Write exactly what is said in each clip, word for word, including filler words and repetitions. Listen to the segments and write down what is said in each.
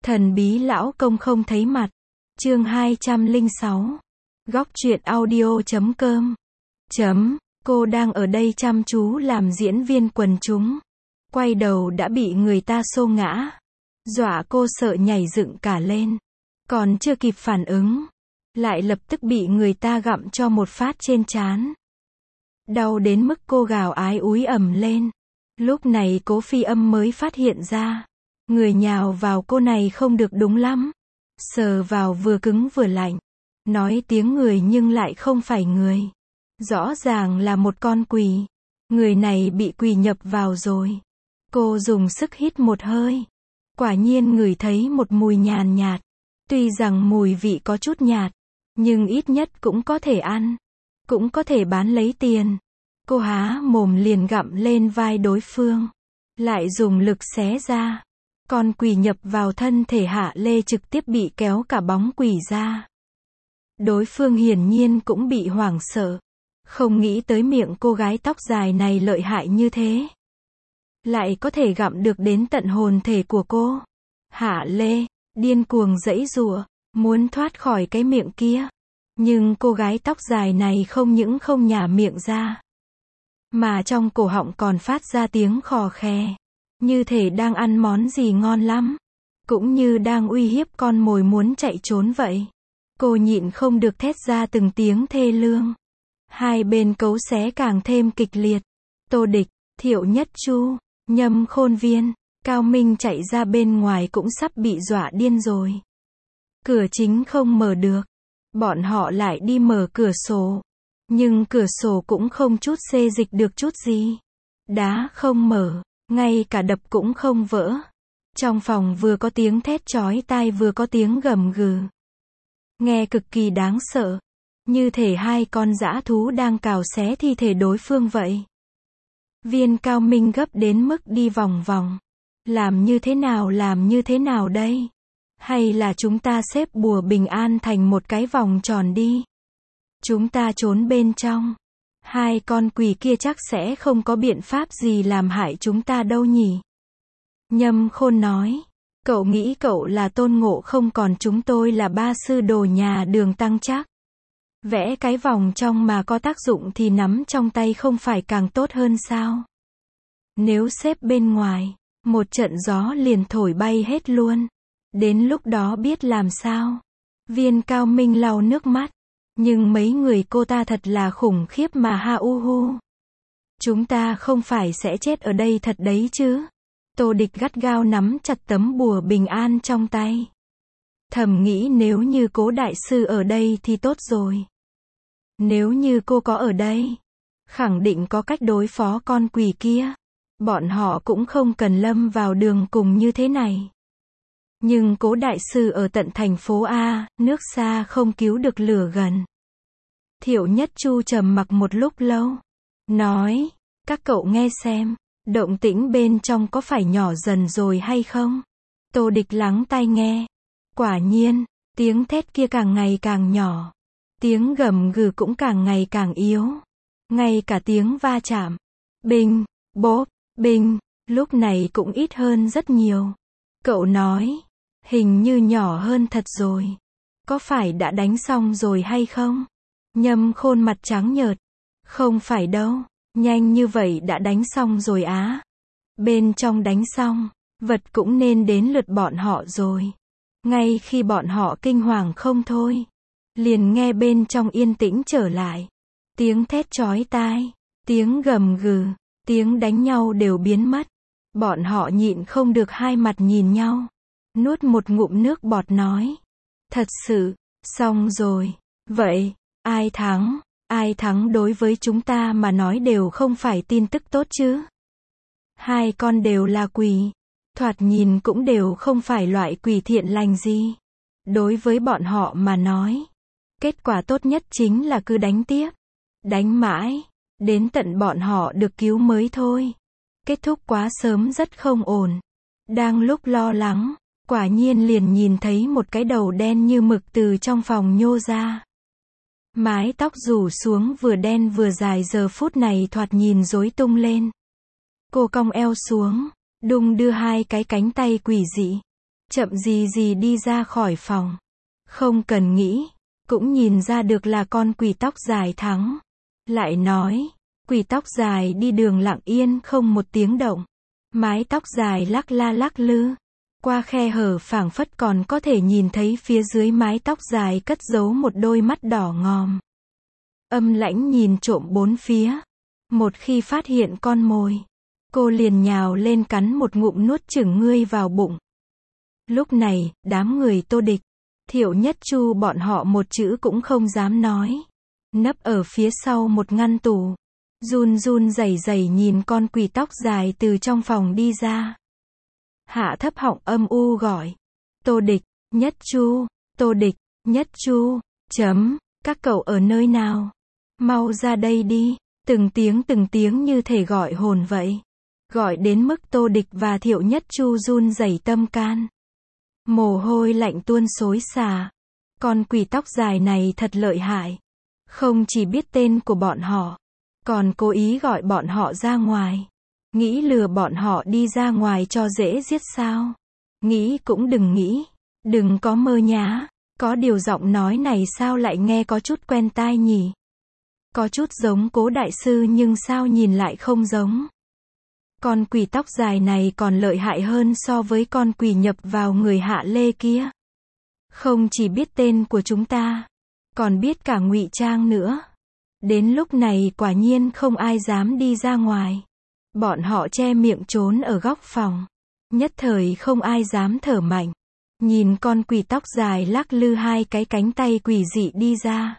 Thần bí lão công không thấy mặt. Chương hai trăm lẻ sáu. Góc truyện audio chấm com. Chấm. Cô đang ở đây chăm chú làm diễn viên quần chúng. Quay đầu đã bị người ta xô ngã. Dọa cô sợ nhảy dựng cả lên. Còn chưa kịp phản ứng, lại lập tức bị người ta gặm cho một phát trên trán. Đau đến mức cô gào ái úi ầm lên. Lúc này Cố Phi Âm mới phát hiện ra. Người nhào vào cô này không được đúng lắm. Sờ vào vừa cứng vừa lạnh. Nói tiếng người nhưng lại không phải người. Rõ ràng là một con quỷ. Người này bị quỷ nhập vào rồi. Cô dùng sức hít một hơi. Quả nhiên ngửi thấy một mùi nhàn nhạt. Tuy rằng mùi vị có chút nhạt, nhưng ít nhất cũng có thể ăn. Cũng có thể bán lấy tiền. Cô há mồm liền gặm lên vai đối phương. Lại dùng lực xé ra. Con quỷ nhập vào thân thể Hạ Lê trực tiếp bị kéo cả bóng quỷ ra. Đối phương hiển nhiên cũng bị hoảng sợ. Không nghĩ tới miệng cô gái tóc dài này lợi hại như thế. Lại có thể gặm được đến tận hồn thể của cô. Hạ Lê điên cuồng giãy giụa, muốn thoát khỏi cái miệng kia. Nhưng cô gái tóc dài này không những không nhả miệng ra, mà trong cổ họng còn phát ra tiếng khò khè. Như thể đang ăn món gì ngon lắm. Cũng như đang uy hiếp con mồi muốn chạy trốn vậy. Cô nhịn không được thét ra từng tiếng thê lương. Hai bên cấu xé càng thêm kịch liệt. Tô Địch, Thiệu Nhất Chu, Nhâm Khôn Viên, Cao Minh chạy ra bên ngoài cũng sắp bị dọa điên rồi. Cửa chính không mở được. Bọn họ lại đi mở cửa sổ. Nhưng cửa sổ cũng không chút xê dịch được chút gì. Đá không mở. Ngay cả đập cũng không vỡ. Trong phòng vừa có tiếng thét chói tai vừa có tiếng gầm gừ. Nghe cực kỳ đáng sợ. Như thể hai con dã thú đang cào xé thi thể đối phương vậy. Viên Cao Minh gấp đến mức đi vòng vòng. Làm như thế nào làm như thế nào đây? Hay là chúng ta xếp bùa bình an thành một cái vòng tròn đi? Chúng ta trốn bên trong. Hai con quỷ kia chắc sẽ không có biện pháp gì làm hại chúng ta đâu nhỉ? Nhâm Khôn nói. Cậu nghĩ cậu là Tôn Ngộ Không còn chúng tôi là ba sư đồ nhà Đường Tăng chắc. Vẽ cái vòng trong mà có tác dụng thì nắm trong tay không phải càng tốt hơn sao? Nếu xếp bên ngoài, một trận gió liền thổi bay hết luôn. Đến lúc đó biết làm sao? Viên Cao Minh lau nước mắt. Nhưng mấy người cô ta thật là khủng khiếp mà ha u hu. Chúng ta không phải sẽ chết ở đây thật đấy chứ? Tô Địch gắt gao nắm chặt tấm bùa bình an trong tay. Thầm nghĩ nếu như Cố đại sư ở đây thì tốt rồi. Nếu như cô có ở đây, khẳng định có cách đối phó con quỷ kia. Bọn họ cũng không cần lâm vào đường cùng như thế này. Nhưng Cố đại sư ở tận thành phố A, nước xa không cứu được lửa gần. Thiệu Nhất Chu trầm mặc một lúc lâu. Nói, các cậu nghe xem, động tĩnh bên trong có phải nhỏ dần rồi hay không? Tô Địch lắng tai nghe. Quả nhiên, tiếng thét kia càng ngày càng nhỏ. Tiếng gầm gừ cũng càng ngày càng yếu. Ngay cả tiếng va chạm. Bình, bốp, bình, lúc này cũng ít hơn rất nhiều. Cậu nói, hình như nhỏ hơn thật rồi. Có phải đã đánh xong rồi hay không? Nhâm Khôn mặt trắng nhợt. Không phải đâu, nhanh như vậy đã đánh xong rồi á. Bên trong đánh xong, vật cũng nên đến lượt bọn họ rồi. Ngay khi bọn họ kinh hoàng không thôi, liền nghe bên trong yên tĩnh trở lại. Tiếng thét chói tai, tiếng gầm gừ, tiếng đánh nhau đều biến mất. Bọn họ nhịn không được hai mặt nhìn nhau. Nuốt một ngụm nước bọt nói. Thật sự, xong rồi. Vậy, ai thắng? Ai thắng đối với chúng ta mà nói đều không phải tin tức tốt chứ. Hai con đều là quỷ. Thoạt nhìn cũng đều không phải loại quỷ thiện lành gì. Đối với bọn họ mà nói, kết quả tốt nhất chính là cứ đánh tiếp. Đánh mãi, đến tận bọn họ được cứu mới thôi. Kết thúc quá sớm rất không ổn. Đang lúc lo lắng, quả nhiên liền nhìn thấy một cái đầu đen như mực từ trong phòng nhô ra. Mái tóc rủ xuống vừa đen vừa dài giờ phút này thoạt nhìn rối tung lên. Cô cong eo xuống, đung đưa hai cái cánh tay quỷ dị. chậm gì gì đi ra khỏi phòng. Không cần nghĩ, cũng nhìn ra được là con quỷ tóc dài thắng. Lại nói, quỷ tóc dài đi đường lặng yên không một tiếng động. Mái tóc dài lắc la lắc lư. Qua khe hở phảng phất còn có thể nhìn thấy phía dưới mái tóc dài cất giấu một đôi mắt đỏ ngòm. Âm lãnh nhìn trộm bốn phía. Một khi phát hiện con mồi, cô liền nhào lên cắn một ngụm nuốt chửng ngươi vào bụng. Lúc này, đám người Tô Địch, Thiệu Nhất Chu bọn họ một chữ cũng không dám nói. Nấp ở phía sau một ngăn tủ. Run run rẩy rẩy nhìn con quỷ tóc dài từ trong phòng đi ra. Hạ thấp họng âm u gọi. Tô Địch, Nhất Chu, Tô Địch, Nhất Chu, chấm, các cậu ở nơi nào? Mau ra đây đi. Từng tiếng từng tiếng như thể gọi hồn vậy. Gọi đến mức Tô Địch và Thiệu Nhất Chu run rẩy tâm can. Mồ hôi lạnh tuôn xối xả. Con quỷ tóc dài này thật lợi hại. Không chỉ biết tên của bọn họ, còn cố ý gọi bọn họ ra ngoài. Nghĩ lừa bọn họ đi ra ngoài cho dễ giết sao? Nghĩ cũng đừng nghĩ. Đừng có mơ nhá. Có điều giọng nói này sao lại nghe có chút quen tai nhỉ? Có chút giống Cố đại sư nhưng sao nhìn lại không giống. Con quỷ tóc dài này còn lợi hại hơn so với con quỷ nhập vào người Hạ Lê kia. Không chỉ biết tên của chúng ta, còn biết cả ngụy trang nữa. Đến lúc này quả nhiên không ai dám đi ra ngoài. Bọn họ che miệng trốn ở góc phòng. Nhất thời không ai dám thở mạnh. Nhìn con quỷ tóc dài lắc lư hai cái cánh tay quỷ dị đi ra.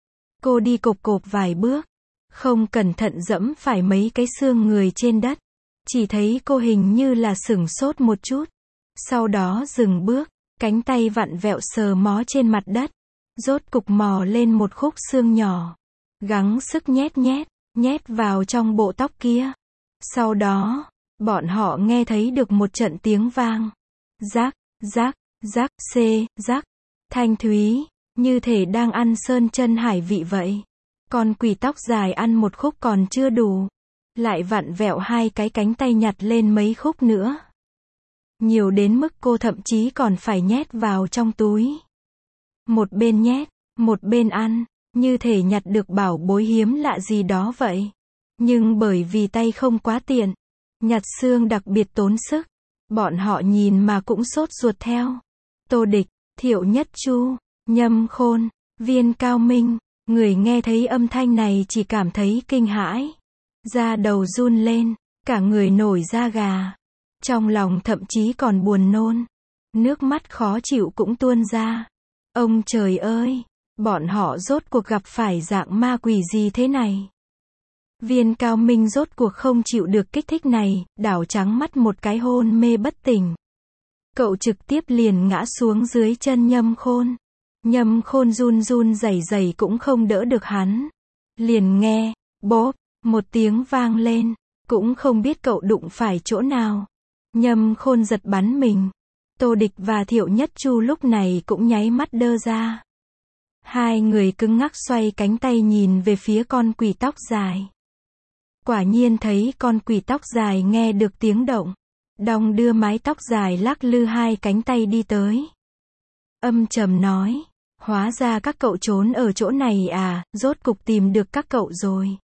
Cô đi cộp cộp vài bước. Không cẩn thận dẫm phải mấy cái xương người trên đất. Chỉ thấy cô hình như là sửng sốt một chút. Sau đó dừng bước. Cánh tay vặn vẹo sờ mó trên mặt đất. Rốt cục mò lên một khúc xương nhỏ. Gắng sức nhét nhét, nhét vào trong bộ tóc kia. Sau đó, bọn họ nghe thấy được một trận tiếng vang. Rác, rác, rác, xê, rác. Thanh thúy, như thể đang ăn sơn chân hải vị vậy. Con quỷ tóc dài ăn một khúc còn chưa đủ. Lại vặn vẹo hai cái cánh tay nhặt lên mấy khúc nữa. Nhiều đến mức cô thậm chí còn phải nhét vào trong túi. Một bên nhét, một bên ăn, như thể nhặt được bảo bối hiếm lạ gì đó vậy. Nhưng bởi vì tay không quá tiện, nhặt xương đặc biệt tốn sức. Bọn họ nhìn mà cũng sốt ruột theo. Tô Địch, Thiệu Nhất Chu, Nhâm Khôn, Viên Cao Minh, người nghe thấy âm thanh này chỉ cảm thấy kinh hãi. Da đầu run lên, cả người nổi da gà. Trong lòng thậm chí còn buồn nôn. Nước mắt khó chịu cũng tuôn ra. Ông trời ơi, bọn họ rốt cuộc gặp phải dạng ma quỷ gì thế này? Viên Cao Minh rốt cuộc không chịu được kích thích này, đảo trắng mắt một cái hôn mê bất tỉnh. Cậu trực tiếp liền ngã xuống dưới chân Nhâm Khôn. Nhâm Khôn run run rẩy rẩy cũng không đỡ được hắn. Liền nghe, bốp, một tiếng vang lên, cũng không biết cậu đụng phải chỗ nào. Nhâm Khôn giật bắn mình. Tô Địch và Thiệu Nhất Chu lúc này cũng nháy mắt đơ ra. Hai người cứng ngắc xoay cánh tay nhìn về phía con quỷ tóc dài. Quả nhiên thấy con quỷ tóc dài nghe được tiếng động. Đong đưa mái tóc dài lắc lư hai cánh tay đi tới. Âm trầm nói, hóa ra các cậu trốn ở chỗ này à, rốt cục tìm được các cậu rồi.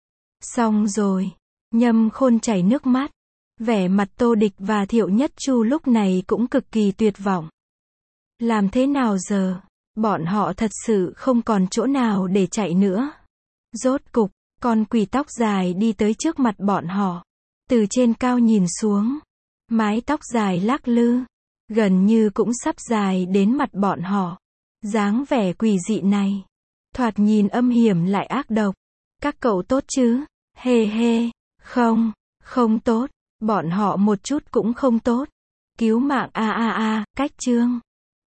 Xong rồi, Nhâm Khôn chảy nước mắt. Vẻ mặt Tô Địch và Thiệu Nhất Chu lúc này cũng cực kỳ tuyệt vọng. Làm thế nào giờ? Bọn họ thật sự không còn chỗ nào để chạy nữa. Rốt cục, con quỷ tóc dài đi tới trước mặt bọn họ. Từ trên cao nhìn xuống. Mái tóc dài lắc lư. Gần như cũng sắp dài đến mặt bọn họ. Dáng vẻ quỷ dị này. Thoạt nhìn âm hiểm lại ác độc. Các cậu tốt chứ? Hê hê. Không, không tốt. Bọn họ một chút cũng không tốt. Cứu mạng a a a, cách chương.